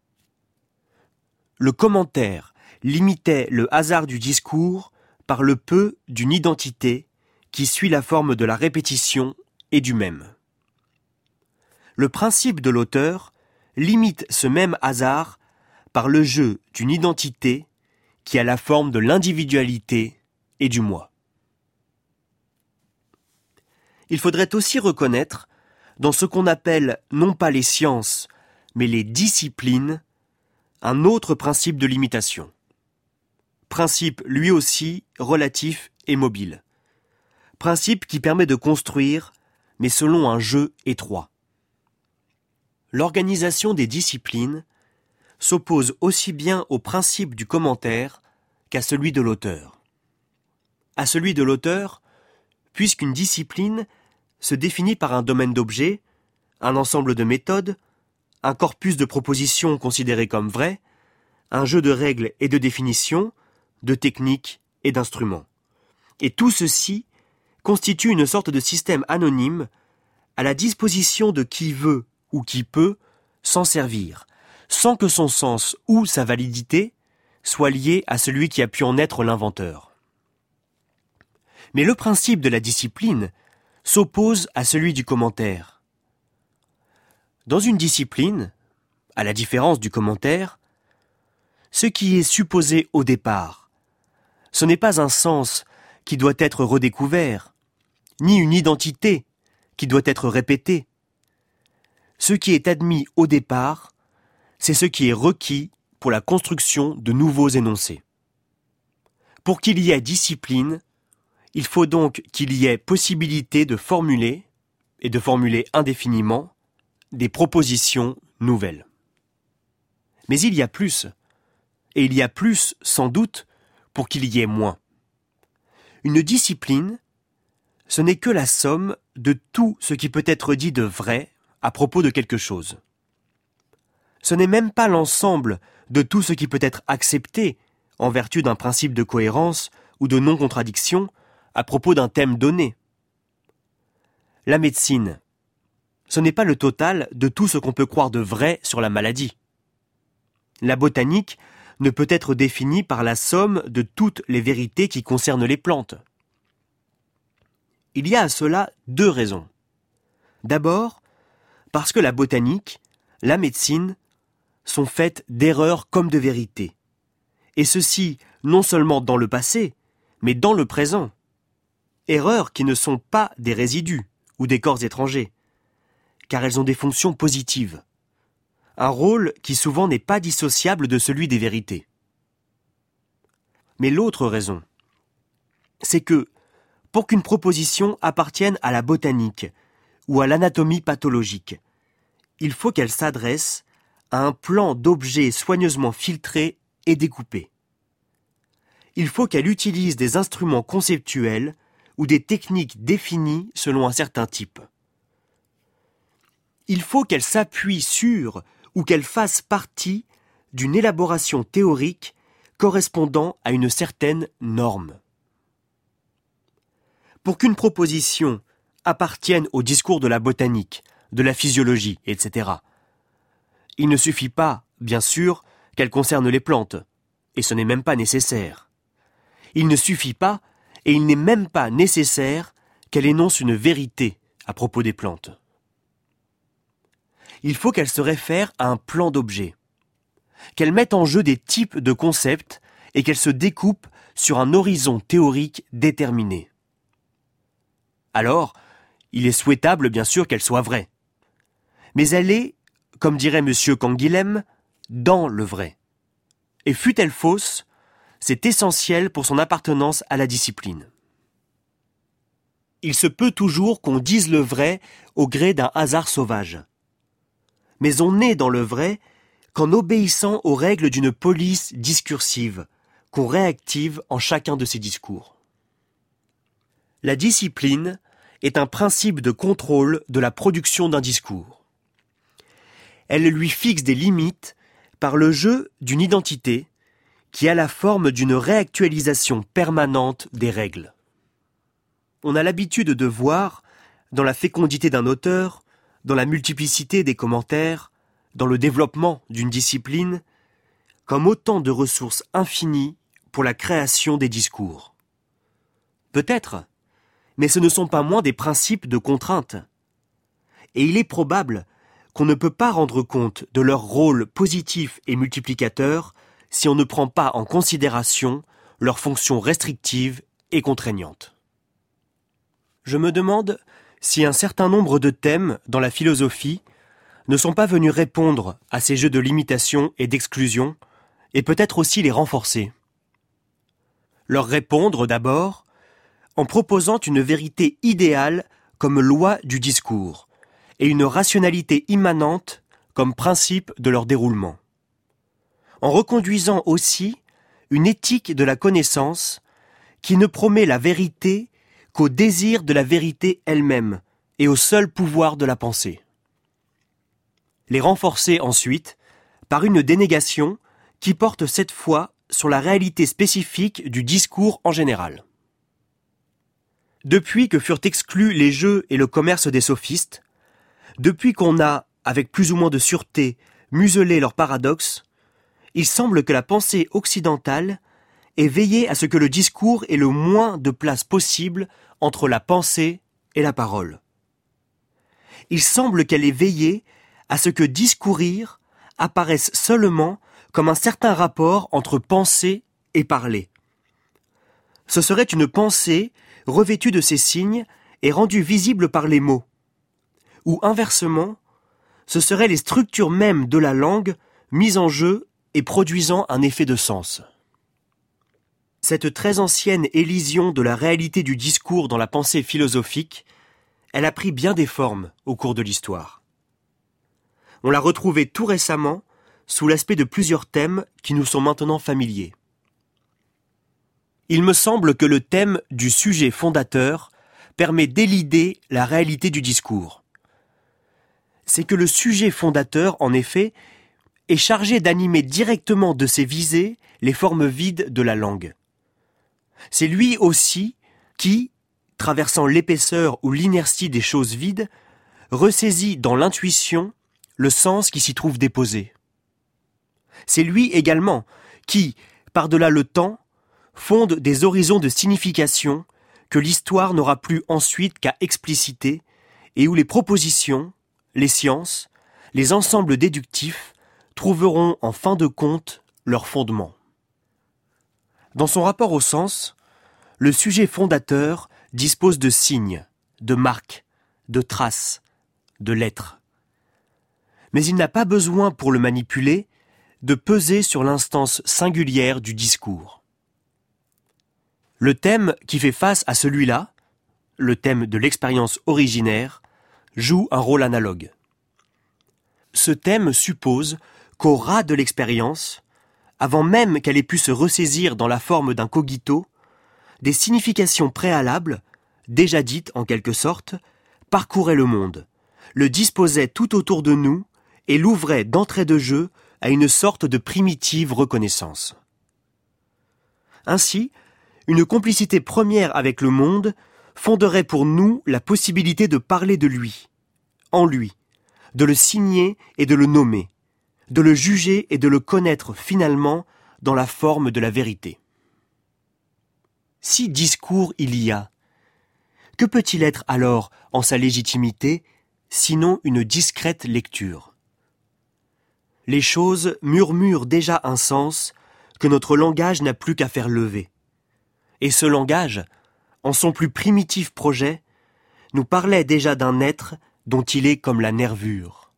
Le commentaire limitait le hasard du discours par le peu d'une identité qui suit la forme de la répétition et du même. Le principe de l'auteur limite ce même hasard par le jeu d'une identité qui a la forme de l'individualité et du moi. Il faudrait aussi reconnaître, dans ce qu'on appelle non pas les sciences, mais les disciplines, un autre principe de limitation. Principe lui aussi relatif et mobile. Principe qui permet de construire, mais selon un jeu étroit. L'organisation des disciplines s'oppose aussi bien au principe du commentaire qu'à celui de l'auteur. À celui de l'auteur, puisqu'une discipline se définit par un domaine d'objets, un ensemble de méthodes, un corpus de propositions considérées comme vraies, un jeu de règles et de définitions, de techniques et d'instruments. Et tout ceci constitue une sorte de système anonyme à la disposition de qui veut ou qui peut s'en servir, sans que son sens ou sa validité soit lié à celui qui a pu en être l'inventeur. Mais le principe de la discipline s'oppose à celui du commentaire. Dans une discipline, à la différence du commentaire, ce qui est supposé au départ, ce n'est pas un sens qui doit être redécouvert, ni une identité qui doit être répétée. Ce qui est admis au départ, c'est ce qui est requis pour la construction de nouveaux énoncés. Pour qu'il y ait discipline, il faut donc qu'il y ait possibilité de formuler, et de formuler indéfiniment, des propositions nouvelles. Mais il y a plus, et il y a plus, sans doute, pour qu'il y ait moins. Une discipline, ce n'est que la somme de tout ce qui peut être dit de vrai à propos de quelque chose. Ce n'est même pas l'ensemble de tout ce qui peut être accepté en vertu d'un principe de cohérence ou de non-contradiction à propos d'un thème donné. La médecine, ce n'est pas le total de tout ce qu'on peut croire de vrai sur la maladie. La botanique ne peut être définie par la somme de toutes les vérités qui concernent les plantes. Il y a à cela deux raisons. D'abord, parce que la botanique, la médecine, sont faites d'erreurs comme de vérités. Et ceci, non seulement dans le passé, mais dans le présent. Erreurs qui ne sont pas des résidus ou des corps étrangers, car elles ont des fonctions positives, un rôle qui souvent n'est pas dissociable de celui des vérités. Mais l'autre raison, c'est que, pour qu'une proposition appartienne à la botanique ou à l'anatomie pathologique, il faut qu'elle s'adresse à un plan d'objets soigneusement filtrés et découpés. Il faut qu'elle utilise des instruments conceptuels ou des techniques définies selon un certain type. Il faut qu'elle s'appuie sur ou qu'elle fasse partie d'une élaboration théorique correspondant à une certaine norme. Pour qu'une proposition appartienne au discours de la botanique, de la physiologie, etc., il ne suffit pas, bien sûr, qu'elle concerne les plantes, et ce n'est même pas nécessaire. Il ne suffit pas, et il n'est même pas nécessaire, qu'elle énonce une vérité à propos des plantes. Il faut qu'elle se réfère à un plan d'objets, qu'elle mette en jeu des types de concepts et qu'elle se découpe sur un horizon théorique déterminé. Alors, il est souhaitable bien sûr qu'elle soit vraie. Mais elle est, comme dirait M. Canguilhem, dans le vrai. Et fût-elle fausse, c'est essentiel pour son appartenance à la discipline. Il se peut toujours qu'on dise le vrai au gré d'un hasard sauvage. Mais on est dans le vrai qu'en obéissant aux règles d'une police discursive, qu'on réactive en chacun de ses discours. La discipline est un principe de contrôle de la production d'un discours. Elle lui fixe des limites par le jeu d'une identité qui a la forme d'une réactualisation permanente des règles. On a l'habitude de voir, dans la fécondité d'un auteur, dans la multiplicité des commentaires, dans le développement d'une discipline, comme autant de ressources infinies pour la création des discours. Peut-être, mais ce ne sont pas moins des principes de contrainte. Et il est probable qu'on ne peut pas rendre compte de leur rôle positif et multiplicateur si on ne prend pas en considération leurs fonctions restrictives et contraignantes. Je me demande si un certain nombre de thèmes dans la philosophie ne sont pas venus répondre à ces jeux de limitation et d'exclusion, et peut-être aussi les renforcer. Leur répondre d'abord en proposant une vérité idéale comme loi du discours, et une rationalité immanente comme principe de leur déroulement. En reconduisant aussi une éthique de la connaissance qui ne promet la vérité qu'au désir de la vérité elle-même et au seul pouvoir de la pensée. Les renforcer ensuite par une dénégation qui porte cette fois sur la réalité spécifique du discours en général. Depuis que furent exclus les jeux et le commerce des sophistes, depuis qu'on a, avec plus ou moins de sûreté, muselé leurs paradoxes, il semble que la pensée occidentale ait veillé à ce que le discours ait le moins de place possible entre la pensée et la parole. Il semble qu'elle ait veillé à ce que discourir apparaisse seulement comme un certain rapport entre penser et parler. Ce serait une pensée revêtue de ces signes et rendue visible par les mots. Ou inversement, ce seraient les structures mêmes de la langue mises en jeu et produisant un effet de sens. Cette très ancienne élision de la réalité du discours dans la pensée philosophique, elle a pris bien des formes au cours de l'histoire. On l'a retrouvée tout récemment sous l'aspect de plusieurs thèmes qui nous sont maintenant familiers. Il me semble que le thème du sujet fondateur permet d'élider la réalité du discours. C'est que le sujet fondateur, en effet, est chargé d'animer directement de ses visées les formes vides de la langue. C'est lui aussi qui, traversant l'épaisseur ou l'inertie des choses vides, ressaisit dans l'intuition le sens qui s'y trouve déposé. C'est lui également qui, par-delà le temps, fonde des horizons de signification que l'histoire n'aura plus ensuite qu'à expliciter et où les propositions, les sciences, les ensembles déductifs trouveront en fin de compte leur fondement. Dans son rapport au sens, le sujet fondateur dispose de signes, de marques, de traces, de lettres. Mais il n'a pas besoin, pour le manipuler, de peser sur l'instance singulière du discours. Le thème qui fait face à celui-là, le thème de l'expérience originaire, joue un rôle analogue. Ce thème suppose qu'au ras de l'expérience, avant même qu'elle ait pu se ressaisir dans la forme d'un cogito, des significations préalables, déjà dites en quelque sorte, parcouraient le monde, le disposaient tout autour de nous et l'ouvraient d'entrée de jeu à une sorte de primitive reconnaissance. Ainsi, une complicité première avec le monde fonderait pour nous la possibilité de parler de lui, en lui, de le signer et de le nommer, de le juger et de le connaître finalement dans la forme de la vérité. Si discours il y a, que peut-il être alors en sa légitimité, sinon une discrète lecture ? Les choses murmurent déjà un sens que notre langage n'a plus qu'à faire lever. Et ce langage, en son plus primitif projet, nous parlait déjà d'un être dont il est comme la nervure.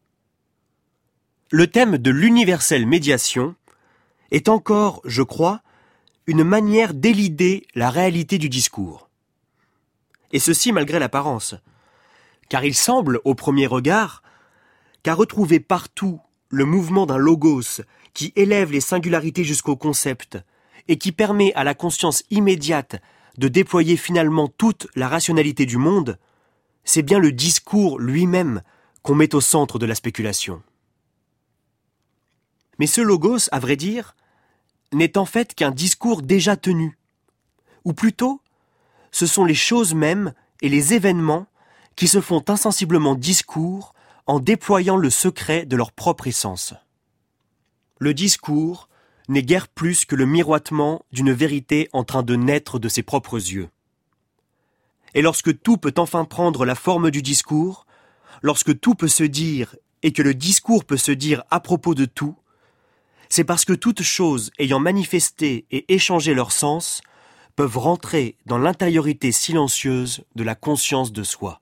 Le thème de l'universelle médiation est encore, je crois, une manière d'élider la réalité du discours. Et ceci malgré l'apparence, car il semble, au premier regard, qu'à retrouver partout le mouvement d'un logos qui élève les singularités jusqu'au concept et qui permet à la conscience immédiate de déployer finalement toute la rationalité du monde, c'est bien le discours lui-même qu'on met au centre de la spéculation. Mais ce logos, à vrai dire, n'est en fait qu'un discours déjà tenu. Ou plutôt, ce sont les choses mêmes et les événements qui se font insensiblement discours en déployant le secret de leur propre essence. Le discours n'est guère plus que le miroitement d'une vérité en train de naître de ses propres yeux. Et lorsque tout peut enfin prendre la forme du discours, lorsque tout peut se dire et que le discours peut se dire à propos de tout, c'est parce que toutes choses ayant manifesté et échangé leur sens peuvent rentrer dans l'intériorité silencieuse de la conscience de soi.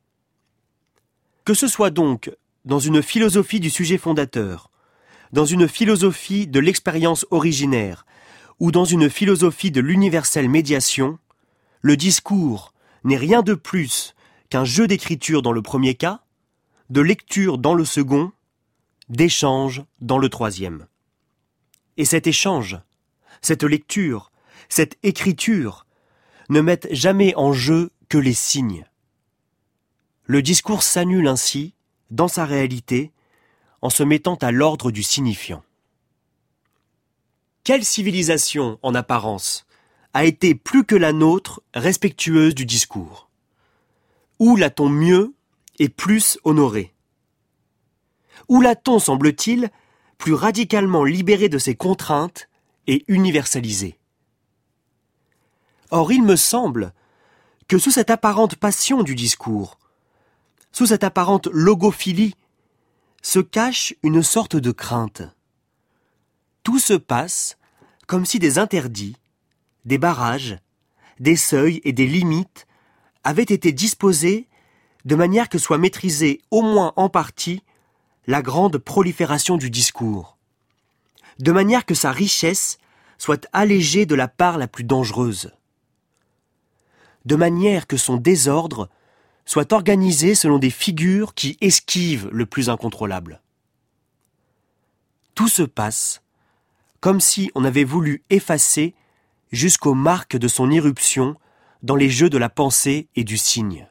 Que ce soit donc dans une philosophie du sujet fondateur, dans une philosophie de l'expérience originaire ou dans une philosophie de l'universelle médiation, le discours n'est rien de plus qu'un jeu d'écriture dans le premier cas, de lecture dans le second, d'échange dans le troisième. Et cet échange, cette lecture, cette écriture ne mettent jamais en jeu que les signes. Le discours s'annule ainsi, dans sa réalité, en se mettant à l'ordre du signifiant. Quelle civilisation, en apparence, a été plus que la nôtre respectueuse du discours ? Où l'a-t-on mieux et plus honoré ? Où l'a-t-on, semble-t-il, plus radicalement libéré de ses contraintes et universalisé ? Or, il me semble que sous cette apparente passion du discours, sous cette apparente logophilie, se cache une sorte de crainte. Tout se passe comme si des interdits, des barrages, des seuils et des limites avaient été disposés de manière que soit maîtrisée au moins en partie la grande prolifération du discours, de manière que sa richesse soit allégée de la part la plus dangereuse, de manière que son désordre soit organisé selon des figures qui esquivent le plus incontrôlable. Tout se passe comme si on avait voulu effacer jusqu'aux marques de son irruption dans les jeux de la pensée et du signe.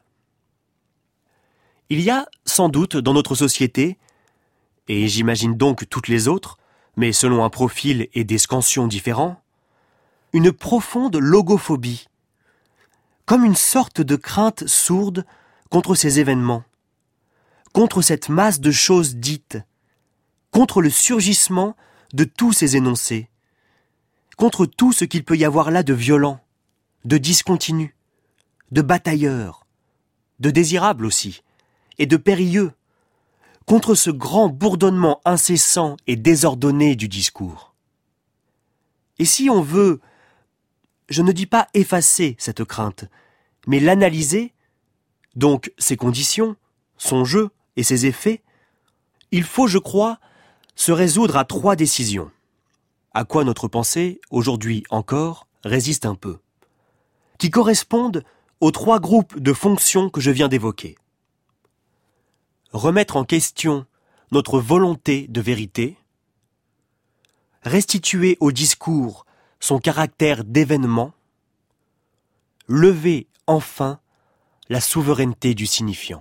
Il y a, sans doute, dans notre société, et j'imagine donc toutes les autres, mais selon un profil et des scansions différents, une profonde logophobie, comme une sorte de crainte sourde contre ces événements, contre cette masse de choses dites, contre le surgissement de tous ces énoncés, contre tout ce qu'il peut y avoir là de violent, de discontinu, de batailleur, de désirable aussi, et de périlleux, contre ce grand bourdonnement incessant et désordonné du discours. Et si on veut, je ne dis pas effacer cette crainte, mais l'analyser, donc ses conditions, son jeu et ses effets, il faut, je crois, se résoudre à 3 décisions, à quoi notre pensée, aujourd'hui encore, résiste un peu, qui correspondent aux 3 groupes de fonctions que je viens d'évoquer. Remettre en question notre volonté de vérité, restituer au discours son caractère d'événement, lever enfin la souveraineté du signifiant.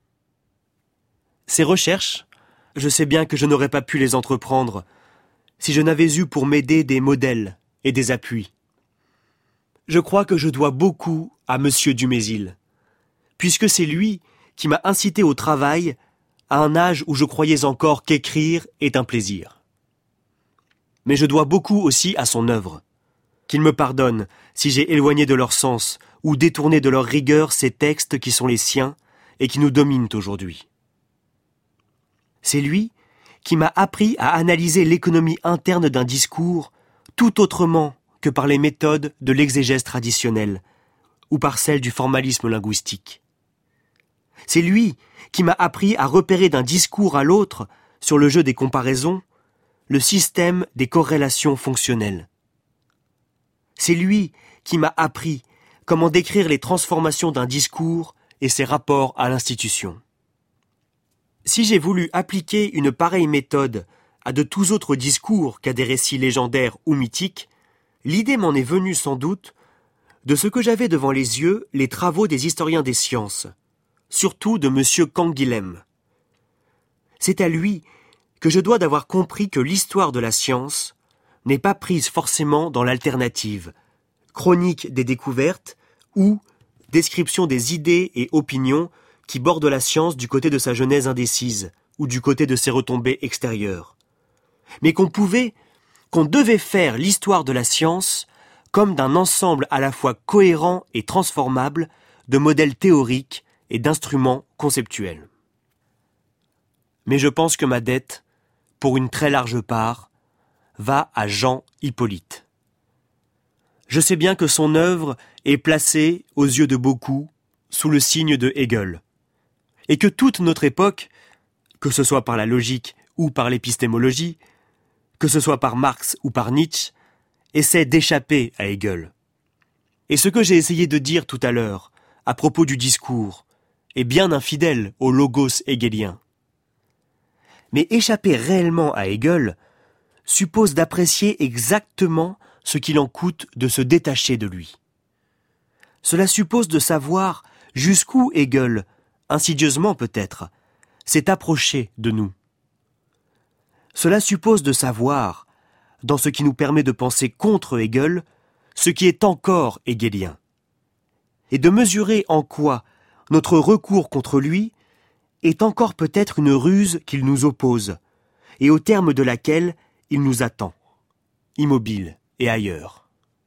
Ces recherches, je sais bien que je n'aurais pas pu les entreprendre si je n'avais eu pour m'aider des modèles et des appuis. Je crois que je dois beaucoup à Monsieur Dumézil, puisque c'est lui qui m'a incité au travail à un âge où je croyais encore qu'écrire est un plaisir. Mais je dois beaucoup aussi à son œuvre. Qu'il me pardonne si j'ai éloigné de leur sens ou détourné de leur rigueur ces textes qui sont les siens et qui nous dominent aujourd'hui. C'est lui qui m'a appris à analyser l'économie interne d'un discours tout autrement que par les méthodes de l'exégèse traditionnelle ou par celles du formalisme linguistique. C'est lui qui m'a appris à repérer d'un discours à l'autre, sur le jeu des comparaisons, le système des corrélations fonctionnelles. C'est lui qui m'a appris comment décrire les transformations d'un discours et ses rapports à l'institution. Si j'ai voulu appliquer une pareille méthode à de tous autres discours qu'à des récits légendaires ou mythiques, l'idée m'en est venue sans doute de ce que j'avais devant les yeux les travaux des historiens des sciences, surtout de M. Canguilhem. C'est à lui que je dois d'avoir compris que l'histoire de la science n'est pas prise forcément dans l'alternative, chronique des découvertes ou description des idées et opinions qui bordent la science du côté de sa genèse indécise ou du côté de ses retombées extérieures, mais qu'on devait faire l'histoire de la science comme d'un ensemble à la fois cohérent et transformable de modèles théoriques et d'instruments conceptuels. Mais je pense que ma dette, pour une très large part, va à Jean Hippolyte. Je sais bien que son œuvre est placée, aux yeux de beaucoup, sous le signe de Hegel, et que toute notre époque, que ce soit par la logique ou par l'épistémologie, que ce soit par Marx ou par Nietzsche, essaie d'échapper à Hegel. Et ce que j'ai essayé de dire tout à l'heure, à propos du discours, est bien infidèle au logos hegelien. Mais échapper réellement à Hegel suppose d'apprécier exactement ce qu'il en coûte de se détacher de lui. Cela suppose de savoir jusqu'où Hegel, insidieusement peut-être, s'est approché de nous. Cela suppose de savoir, dans ce qui nous permet de penser contre Hegel, ce qui est encore hegelien, et de mesurer en quoi notre recours contre lui est encore peut-être une ruse qu'il nous oppose, et au terme de laquelle il nous attend, immobile et ailleurs.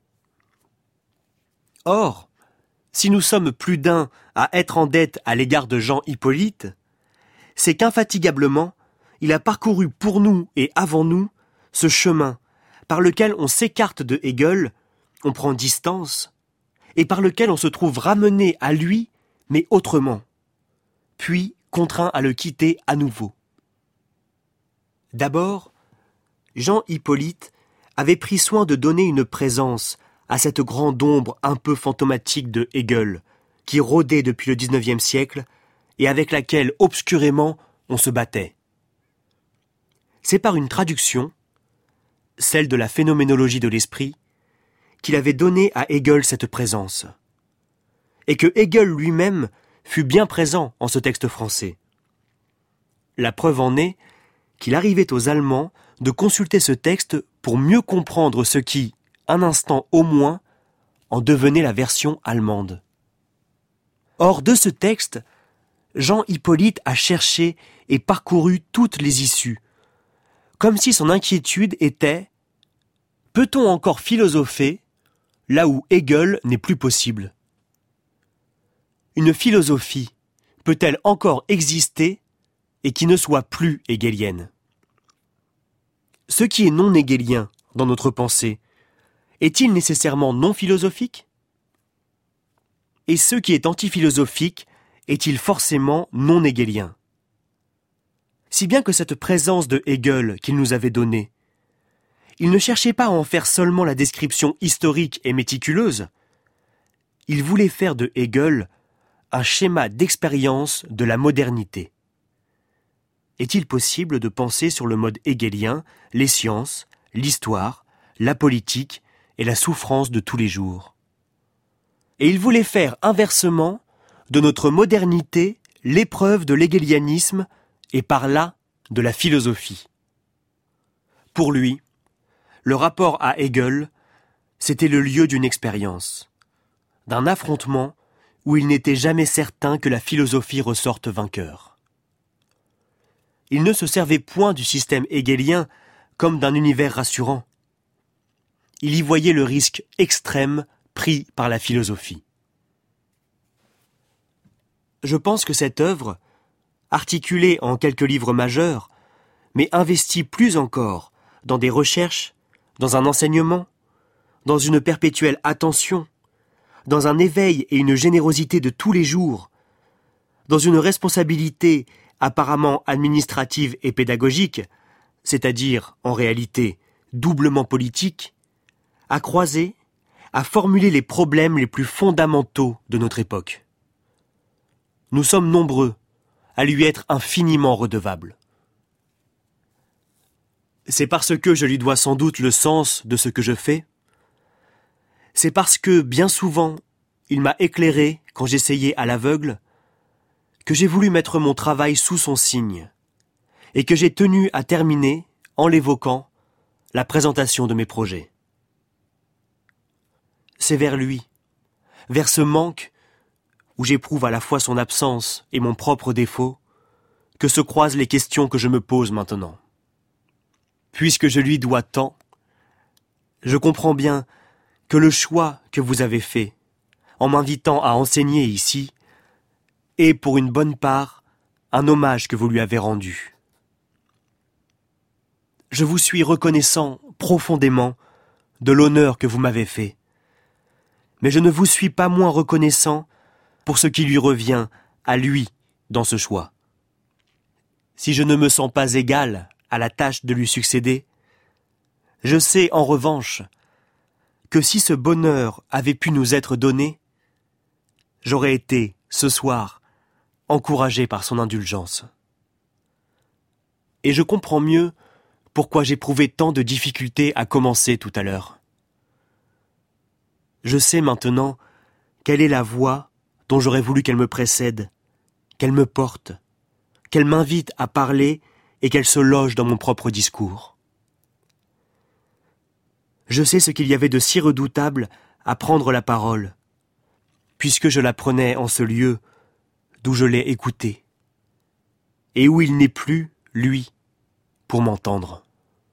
Or, si nous sommes plus d'un à être en dette à l'égard de Jean Hippolyte, c'est qu'infatigablement, il a parcouru pour nous et avant nous ce chemin par lequel on s'écarte de Hegel, on prend distance, et par lequel on se trouve ramené à lui, mais autrement, puis contraint à le quitter à nouveau. D'abord, Jean Hippolyte avait pris soin de donner une présence à cette grande ombre un peu fantomatique de Hegel, qui rôdait depuis le XIXe siècle et avec laquelle, obscurément, on se battait. C'est par une traduction, celle de la phénoménologie de l'esprit, qu'il avait donné à Hegel cette présence, et que Hegel lui-même fut bien présent en ce texte français. La preuve en est qu'il arrivait aux Allemands de consulter ce texte pour mieux comprendre ce qui, un instant au moins, en devenait la version allemande. Or, de ce texte, Jean Hippolyte a cherché et parcouru toutes les issues, comme si son inquiétude était « Peut-on encore philosopher là où Hegel n'est plus possible ? Une philosophie peut-elle encore exister et qui ne soit plus hegelienne ? Ce qui est non hegelien dans notre pensée, est-il nécessairement non philosophique ? Et ce qui est antiphilosophique, est-il forcément non hegelien ? Si bien que cette présence de Hegel qu'il nous avait donnée, il ne cherchait pas à en faire seulement la description historique et méticuleuse, il voulait faire de Hegel un schéma d'expérience de la modernité. Est-il possible de penser sur le mode hegelien les sciences, l'histoire, la politique et la souffrance de tous les jours? Et il voulait faire inversement de notre modernité l'épreuve de l'hegelianisme et par là de la philosophie. Pour lui, le rapport à Hegel, c'était le lieu d'une expérience, d'un affrontement où il n'était jamais certain que la philosophie ressorte vainqueur. Il ne se servait point du système hegelien comme d'un univers rassurant. Il y voyait le risque extrême pris par la philosophie. Je pense que cette œuvre, articulée en quelques livres majeurs, mais investie plus encore dans des recherches, dans un enseignement, dans une perpétuelle attention, dans un éveil et une générosité de tous les jours, dans une responsabilité apparemment administrative et pédagogique, c'est-à-dire, en réalité, doublement politique, à croiser, à formuler les problèmes les plus fondamentaux de notre époque. Nous sommes nombreux à lui être infiniment redevables. C'est parce que je lui dois sans doute le sens de ce que je fais. C'est parce que, bien souvent, il m'a éclairé quand j'essayais à l'aveugle, que j'ai voulu mettre mon travail sous son signe, et que j'ai tenu à terminer, en l'évoquant, la présentation de mes projets. C'est vers lui, vers ce manque, où j'éprouve à la fois son absence et mon propre défaut, que se croisent les questions que je me pose maintenant. Puisque je lui dois tant, je comprends bien que le choix que vous avez fait, en m'invitant à enseigner ici, est pour une bonne part un hommage que vous lui avez rendu. Je vous suis reconnaissant profondément de l'honneur que vous m'avez fait, mais je ne vous suis pas moins reconnaissant pour ce qui lui revient à lui dans ce choix. Si je ne me sens pas égal à la tâche de lui succéder, je sais en revanche que si ce bonheur avait pu nous être donné, j'aurais été, ce soir, encouragé par son indulgence. Et je comprends mieux pourquoi j'éprouvais tant de difficultés à commencer tout à l'heure. Je sais maintenant quelle est la voie dont j'aurais voulu qu'elle me précède, qu'elle me porte, qu'elle m'invite à parler et qu'elle se loge dans mon propre discours. Je sais ce qu'il y avait de si redoutable à prendre la parole, puisque je la prenais en ce lieu d'où je l'ai écouté, et où il n'est plus, lui, pour m'entendre.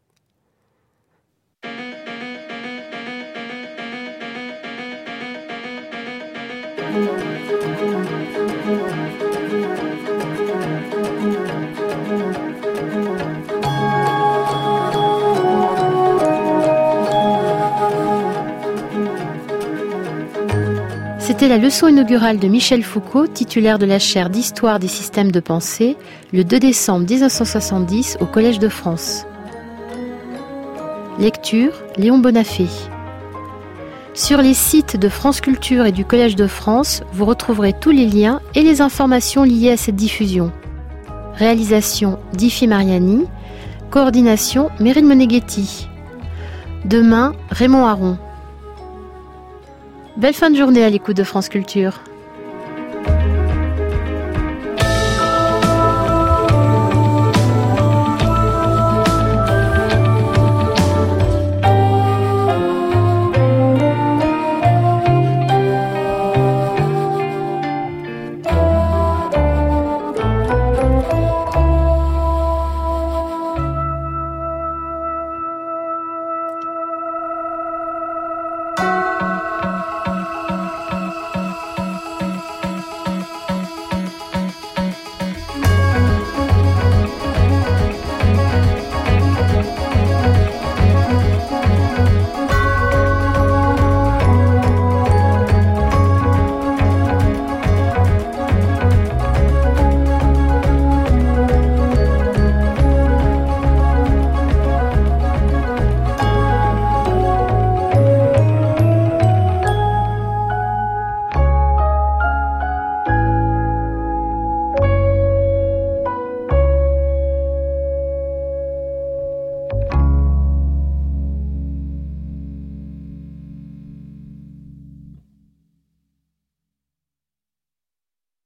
C'était la leçon inaugurale de Michel Foucault, titulaire de la chaire d'Histoire des systèmes de pensée, le 2 décembre 1970 au Collège de France. Lecture, Léon Bonafé. Sur les sites de France Culture et du Collège de France, vous retrouverez tous les liens et les informations liées à cette diffusion. Réalisation, Diffie Mariani. Coordination, Mérine Meneghetti. Demain, Raymond Aron. Belle fin de journée à l'écoute de France Culture.